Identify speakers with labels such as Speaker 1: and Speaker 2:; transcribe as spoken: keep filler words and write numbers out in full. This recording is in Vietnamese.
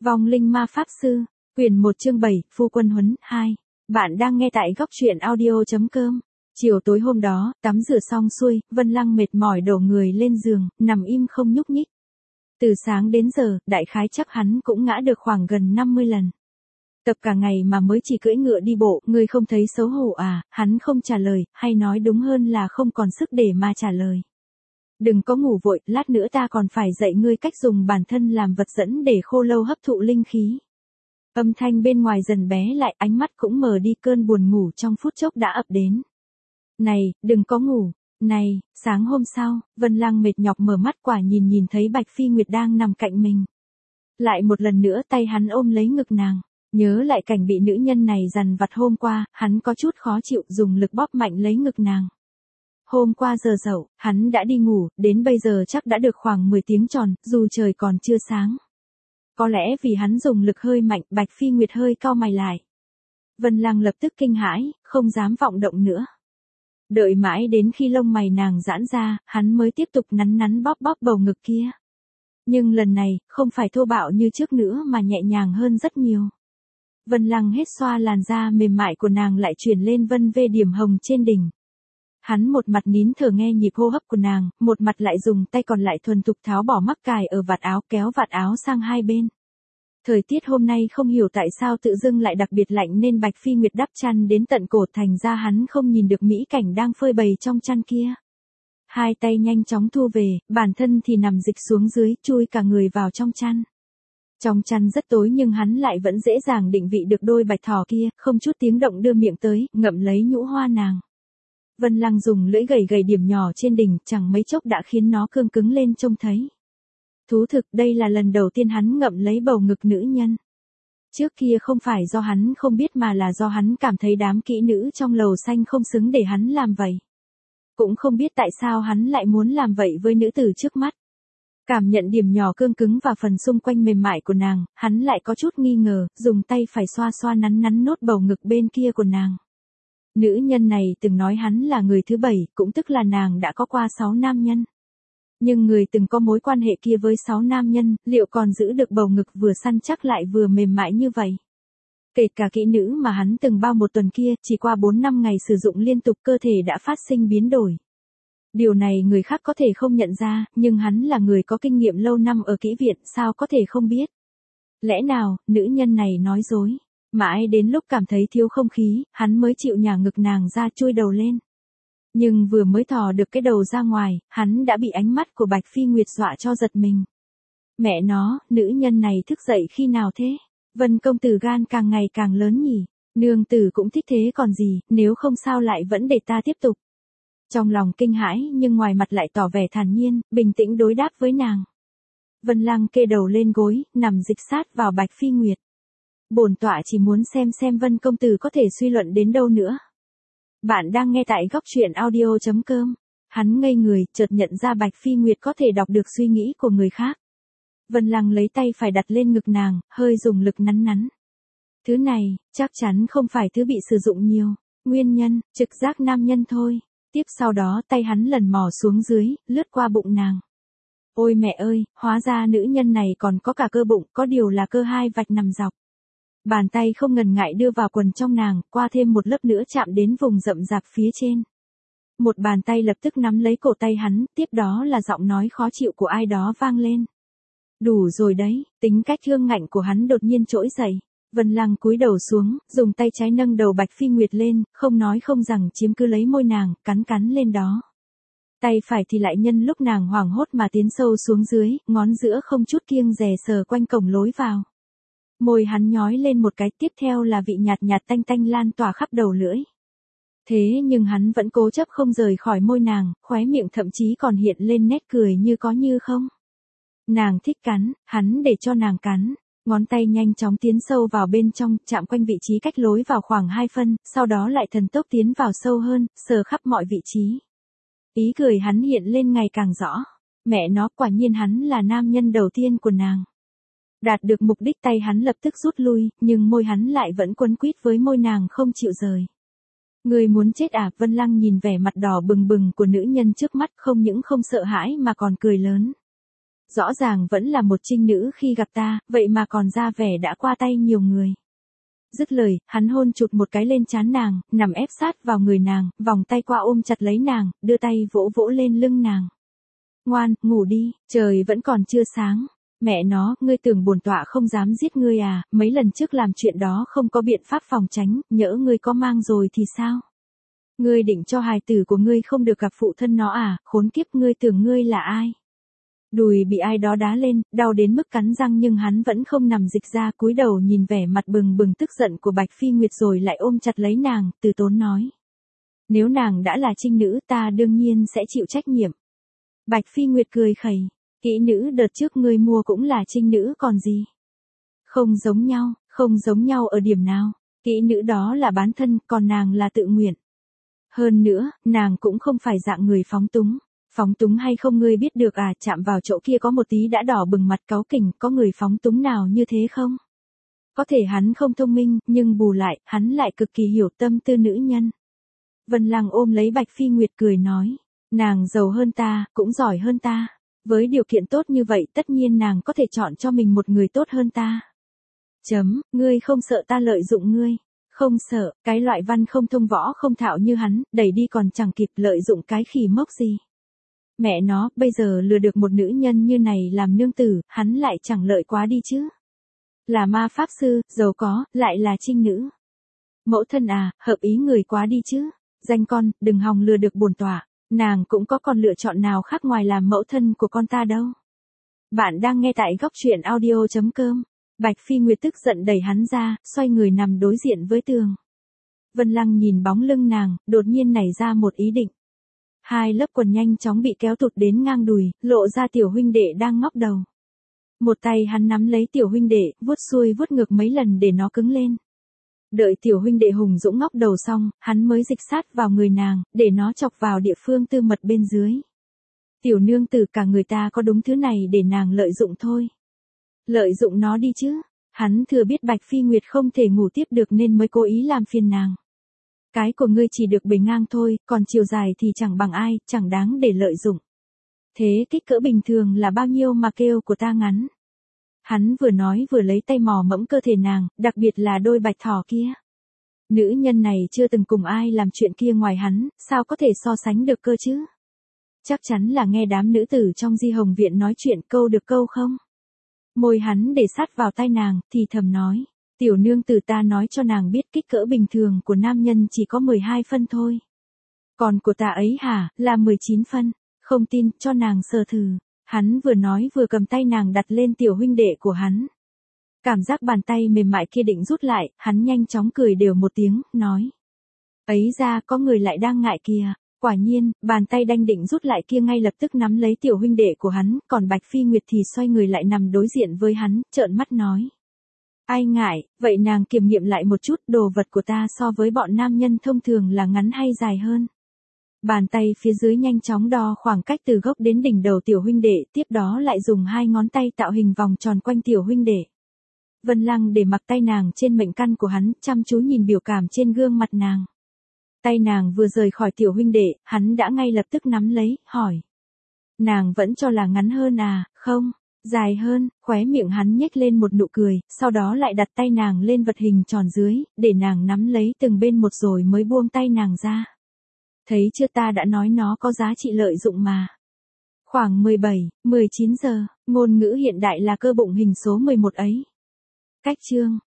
Speaker 1: Vong linh ma pháp sư, quyển một chương bảy, phu quân huấn, hai. Bạn đang nghe tại góc truyện audio chấm com. Chiều tối hôm đó, tắm rửa xong xuôi, Vân Lăng mệt mỏi đổ người lên giường, nằm im không nhúc nhích. Từ sáng đến giờ, đại khái chắc hắn cũng ngã được khoảng gần năm mươi lần. Tập cả ngày mà mới chỉ cưỡi ngựa đi bộ, ngươi không thấy xấu hổ à? Hắn không trả lời, hay nói đúng hơn là không còn sức để mà trả lời. Đừng có ngủ vội, lát nữa ta còn phải dạy ngươi cách dùng bản thân làm vật dẫn để khô lâu hấp thụ linh khí. Âm thanh bên ngoài dần bé lại, ánh mắt cũng mờ đi, cơn buồn ngủ trong phút chốc đã ập đến. Này, đừng có ngủ. Này, sáng hôm sau, Vân Lăng mệt nhọc mở mắt, quả nhìn nhìn thấy Bạch Phi Nguyệt đang nằm cạnh mình. Lại một lần nữa tay hắn ôm lấy ngực nàng. Nhớ lại cảnh bị nữ nhân này dằn vặt hôm qua, hắn có chút khó chịu, dùng lực bóp mạnh lấy ngực nàng. Hôm qua giờ dậu, hắn đã đi ngủ, đến bây giờ chắc đã được khoảng mười tiếng tròn, dù trời còn chưa sáng. Có lẽ vì hắn dùng lực hơi mạnh, Bạch Phi Nguyệt hơi cau mày lại. Vân Lăng lập tức kinh hãi, không dám vọng động nữa. Đợi mãi đến khi lông mày nàng giãn ra, hắn mới tiếp tục nắn nắn bóp bóp bầu ngực kia. Nhưng lần này, không phải thô bạo như trước nữa mà nhẹ nhàng hơn rất nhiều. Vân Lăng hết xoa làn da mềm mại của nàng lại chuyển lên vân vê điểm hồng trên đỉnh. Hắn một mặt nín thở nghe nhịp hô hấp của nàng, một mặt lại dùng tay còn lại thuần thục tháo bỏ mắc cài ở vạt áo, kéo vạt áo sang hai bên. Thời tiết hôm nay không hiểu tại sao tự dưng lại đặc biệt lạnh nên Bạch Phi Nguyệt đắp chăn đến tận cổ, thành ra hắn không nhìn được mỹ cảnh đang phơi bày trong chăn kia. Hai tay nhanh chóng thu về, bản thân thì nằm dịch xuống dưới, chui cả người vào trong chăn. Trong chăn rất tối nhưng hắn lại vẫn dễ dàng định vị được đôi bạch thỏ kia, không chút tiếng động đưa miệng tới, ngậm lấy nhũ hoa nàng. Vân Lăng dùng lưỡi gầy gầy điểm nhỏ trên đỉnh, chẳng mấy chốc đã khiến nó cương cứng lên trông thấy. Thú thực, đây là lần đầu tiên hắn ngậm lấy bầu ngực nữ nhân. Trước kia không phải do hắn không biết mà là do hắn cảm thấy đám kỹ nữ trong lầu xanh không xứng để hắn làm vậy. Cũng không biết tại sao hắn lại muốn làm vậy với nữ tử trước mắt. Cảm nhận điểm nhỏ cương cứng và phần xung quanh mềm mại của nàng, hắn lại có chút nghi ngờ, dùng tay phải xoa xoa nắn nắn nốt bầu ngực bên kia của nàng. Nữ nhân này từng nói hắn là người thứ bảy, cũng tức là nàng đã có qua sáu nam nhân. Nhưng người từng có mối quan hệ kia với sáu nam nhân, liệu còn giữ được bầu ngực vừa săn chắc lại vừa mềm mại như vậy? Kể cả kỹ nữ mà hắn từng bao một tuần kia, chỉ qua bốn năm ngày sử dụng liên tục cơ thể đã phát sinh biến đổi. Điều này người khác có thể không nhận ra, nhưng hắn là người có kinh nghiệm lâu năm ở kỹ viện, sao có thể không biết? Lẽ nào, nữ nhân này nói dối? Mãi đến lúc cảm thấy thiếu không khí, hắn mới chịu nhả ngực nàng ra, chui đầu lên. Nhưng vừa mới thò được cái đầu ra ngoài, hắn đã bị ánh mắt của Bạch Phi Nguyệt dọa cho giật mình. Mẹ nó, nữ nhân này thức dậy khi nào thế? Vân công tử gan càng ngày càng lớn nhỉ? Nương tử cũng thích thế còn gì, nếu không sao lại vẫn để ta tiếp tục. Trong lòng kinh hãi nhưng ngoài mặt lại tỏ vẻ thản nhiên, bình tĩnh đối đáp với nàng. Vân Lăng kê đầu lên gối, nằm dịch sát vào Bạch Phi Nguyệt. Bổn tọa chỉ muốn xem xem Vân công tử có thể suy luận đến đâu nữa. Bạn đang nghe tại góc truyện audio chấm com. Hắn ngây người, chợt nhận ra Bạch Phi Nguyệt có thể đọc được suy nghĩ của người khác. Vân Lăng lấy tay phải đặt lên ngực nàng, hơi dùng lực nắn nắn. Thứ này, chắc chắn không phải thứ bị sử dụng nhiều. Nguyên nhân, trực giác nam nhân thôi. Tiếp sau đó tay hắn lần mò xuống dưới, lướt qua bụng nàng. Ôi mẹ ơi, hóa ra nữ nhân này còn có cả cơ bụng, có điều là cơ hai vạch nằm dọc. Bàn tay không ngần ngại đưa vào quần trong nàng, qua thêm một lớp nữa chạm đến vùng rậm rạp phía trên. Một bàn tay lập tức nắm lấy cổ tay hắn, tiếp đó là giọng nói khó chịu của ai đó vang lên. Đủ rồi đấy, tính cách hương ngạnh của hắn đột nhiên trỗi dậy. Vân Lăng cúi đầu xuống, dùng tay trái nâng đầu Bạch Phi Nguyệt lên, không nói không rằng chiếm cứ lấy môi nàng, cắn cắn lên đó. Tay phải thì lại nhân lúc nàng hoảng hốt mà tiến sâu xuống dưới, ngón giữa không chút kiêng dè sờ quanh cổng lối vào. Môi hắn nhói lên một cái, tiếp theo là vị nhạt nhạt tanh tanh lan tỏa khắp đầu lưỡi. Thế nhưng hắn vẫn cố chấp không rời khỏi môi nàng, khóe miệng thậm chí còn hiện lên nét cười như có như không. Nàng thích cắn, hắn để cho nàng cắn. Ngón tay nhanh chóng tiến sâu vào bên trong, chạm quanh vị trí cách lối vào khoảng hai phân, sau đó lại thần tốc tiến vào sâu hơn, sờ khắp mọi vị trí. Ý cười hắn hiện lên ngày càng rõ. Mẹ nó, quả nhiên hắn là nam nhân đầu tiên của nàng. Đạt được mục đích tay hắn lập tức rút lui, nhưng môi hắn lại vẫn quấn quýt với môi nàng không chịu rời. Người muốn chết à? Vân Lăng nhìn vẻ mặt đỏ bừng bừng của nữ nhân trước mắt, không những không sợ hãi mà còn cười lớn. Rõ ràng vẫn là một trinh nữ khi gặp ta, vậy mà còn ra vẻ đã qua tay nhiều người. Dứt lời, hắn hôn chụt một cái lên trán nàng, nằm ép sát vào người nàng, vòng tay qua ôm chặt lấy nàng, đưa tay vỗ vỗ lên lưng nàng. Ngoan, ngủ đi, trời vẫn còn chưa sáng. Mẹ nó, ngươi tưởng bổn tọa không dám giết ngươi à, mấy lần trước làm chuyện đó không có biện pháp phòng tránh, nhỡ ngươi có mang rồi thì sao? Ngươi định cho hài tử của ngươi không được gặp phụ thân nó à, khốn kiếp, ngươi tưởng ngươi là ai? Đùi bị ai đó đá lên, đau đến mức cắn răng nhưng hắn vẫn không nằm dịch ra, cúi đầu nhìn vẻ mặt bừng bừng tức giận của Bạch Phi Nguyệt rồi lại ôm chặt lấy nàng, từ tốn nói. Nếu nàng đã là trinh nữ ta đương nhiên sẽ chịu trách nhiệm. Bạch Phi Nguyệt cười khẩy, kỹ nữ đợt trước ngươi mua cũng là trinh nữ còn gì. Không giống nhau, không giống nhau ở điểm nào, kỹ nữ đó là bán thân, còn nàng là tự nguyện. Hơn nữa, nàng cũng không phải dạng người phóng túng. Phóng túng hay không ngươi biết được à, chạm vào chỗ kia có một tí đã đỏ bừng mặt cáu kỉnh, có người phóng túng nào như thế không? Có thể hắn không thông minh, nhưng bù lại, hắn lại cực kỳ hiểu tâm tư nữ nhân. Vân Lăng ôm lấy Bạch Phi Nguyệt cười nói, nàng giàu hơn ta, cũng giỏi hơn ta. Với điều kiện tốt như vậy tất nhiên nàng có thể chọn cho mình một người tốt hơn ta. Chấm, ngươi không sợ ta lợi dụng ngươi. Không sợ, cái loại văn không thông võ không thạo như hắn, đẩy đi còn chẳng kịp lợi dụng cái khỉ mốc gì. Mẹ nó, bây giờ lừa được một nữ nhân như này làm nương tử, hắn lại chẳng lợi quá đi chứ. Là ma pháp sư, giàu có, lại là trinh nữ. Mẫu thân à, hợp ý người quá đi chứ. Danh con, đừng hòng lừa được bổn tọa, nàng cũng có còn lựa chọn nào khác ngoài làm mẫu thân của con ta đâu. Bạn đang nghe tại góc truyện audio chấm com. Bạch Phi Nguyệt tức giận đẩy hắn ra, xoay người nằm đối diện với tường. Vân Lăng nhìn bóng lưng nàng, đột nhiên nảy ra một ý định. Hai lớp quần nhanh chóng bị kéo tụt đến ngang đùi, lộ ra tiểu huynh đệ đang ngóc đầu. Một tay hắn nắm lấy tiểu huynh đệ, vuốt xuôi vuốt ngược mấy lần để nó cứng lên. Đợi tiểu huynh đệ hùng dũng ngóc đầu xong, hắn mới dịch sát vào người nàng, để nó chọc vào địa phương tư mật bên dưới. Tiểu nương tử cả người ta có đúng thứ này để nàng lợi dụng thôi. Lợi dụng nó đi chứ, hắn thừa biết Bạch Phi Nguyệt không thể ngủ tiếp được nên mới cố ý làm phiền nàng. Cái của ngươi chỉ được bề ngang thôi, còn chiều dài thì chẳng bằng ai, chẳng đáng để lợi dụng. Thế kích cỡ bình thường là bao nhiêu mà kêu của ta ngắn. Hắn vừa nói vừa lấy tay mò mẫm cơ thể nàng, đặc biệt là đôi bạch thỏ kia. Nữ nhân này chưa từng cùng ai làm chuyện kia ngoài hắn, sao có thể so sánh được cơ chứ? Chắc chắn là nghe đám nữ tử trong Di Hồng Viện nói chuyện câu được câu không? Môi hắn để sát vào tai nàng, thì thầm nói. Tiểu nương tử ta nói cho nàng biết kích cỡ bình thường của nam nhân chỉ có mười hai phân thôi. Còn của ta ấy hả, là mười chín phân. Không tin, cho nàng sờ thử. Hắn vừa nói vừa cầm tay nàng đặt lên tiểu huynh đệ của hắn. Cảm giác bàn tay mềm mại kia định rút lại, hắn nhanh chóng cười đều một tiếng, nói. Ấy ra, có người lại đang ngại kìa. Quả nhiên, bàn tay đanh định rút lại kia ngay lập tức nắm lấy tiểu huynh đệ của hắn, còn Bạch Phi Nguyệt thì xoay người lại nằm đối diện với hắn, trợn mắt nói. Ai ngại, vậy nàng kiểm nghiệm lại một chút, đồ vật của ta so với bọn nam nhân thông thường là ngắn hay dài hơn. Bàn tay phía dưới nhanh chóng đo khoảng cách từ gốc đến đỉnh đầu tiểu huynh đệ, tiếp đó lại dùng hai ngón tay tạo hình vòng tròn quanh tiểu huynh đệ. Vân Lăng để mặc tay nàng trên mệnh căn của hắn, chăm chú nhìn biểu cảm trên gương mặt nàng. Tay nàng vừa rời khỏi tiểu huynh đệ, hắn đã ngay lập tức nắm lấy, hỏi. Nàng vẫn cho là ngắn hơn à, không? Dài hơn, khóe miệng hắn nhếch lên một nụ cười, sau đó lại đặt tay nàng lên vật hình tròn dưới, để nàng nắm lấy từng bên một rồi mới buông tay nàng ra. Thấy chưa, ta đã nói nó có giá trị lợi dụng mà. Khoảng mười bảy, mười chín giờ, ngôn ngữ hiện đại là cơ bụng hình số mười một ấy. Cách chương.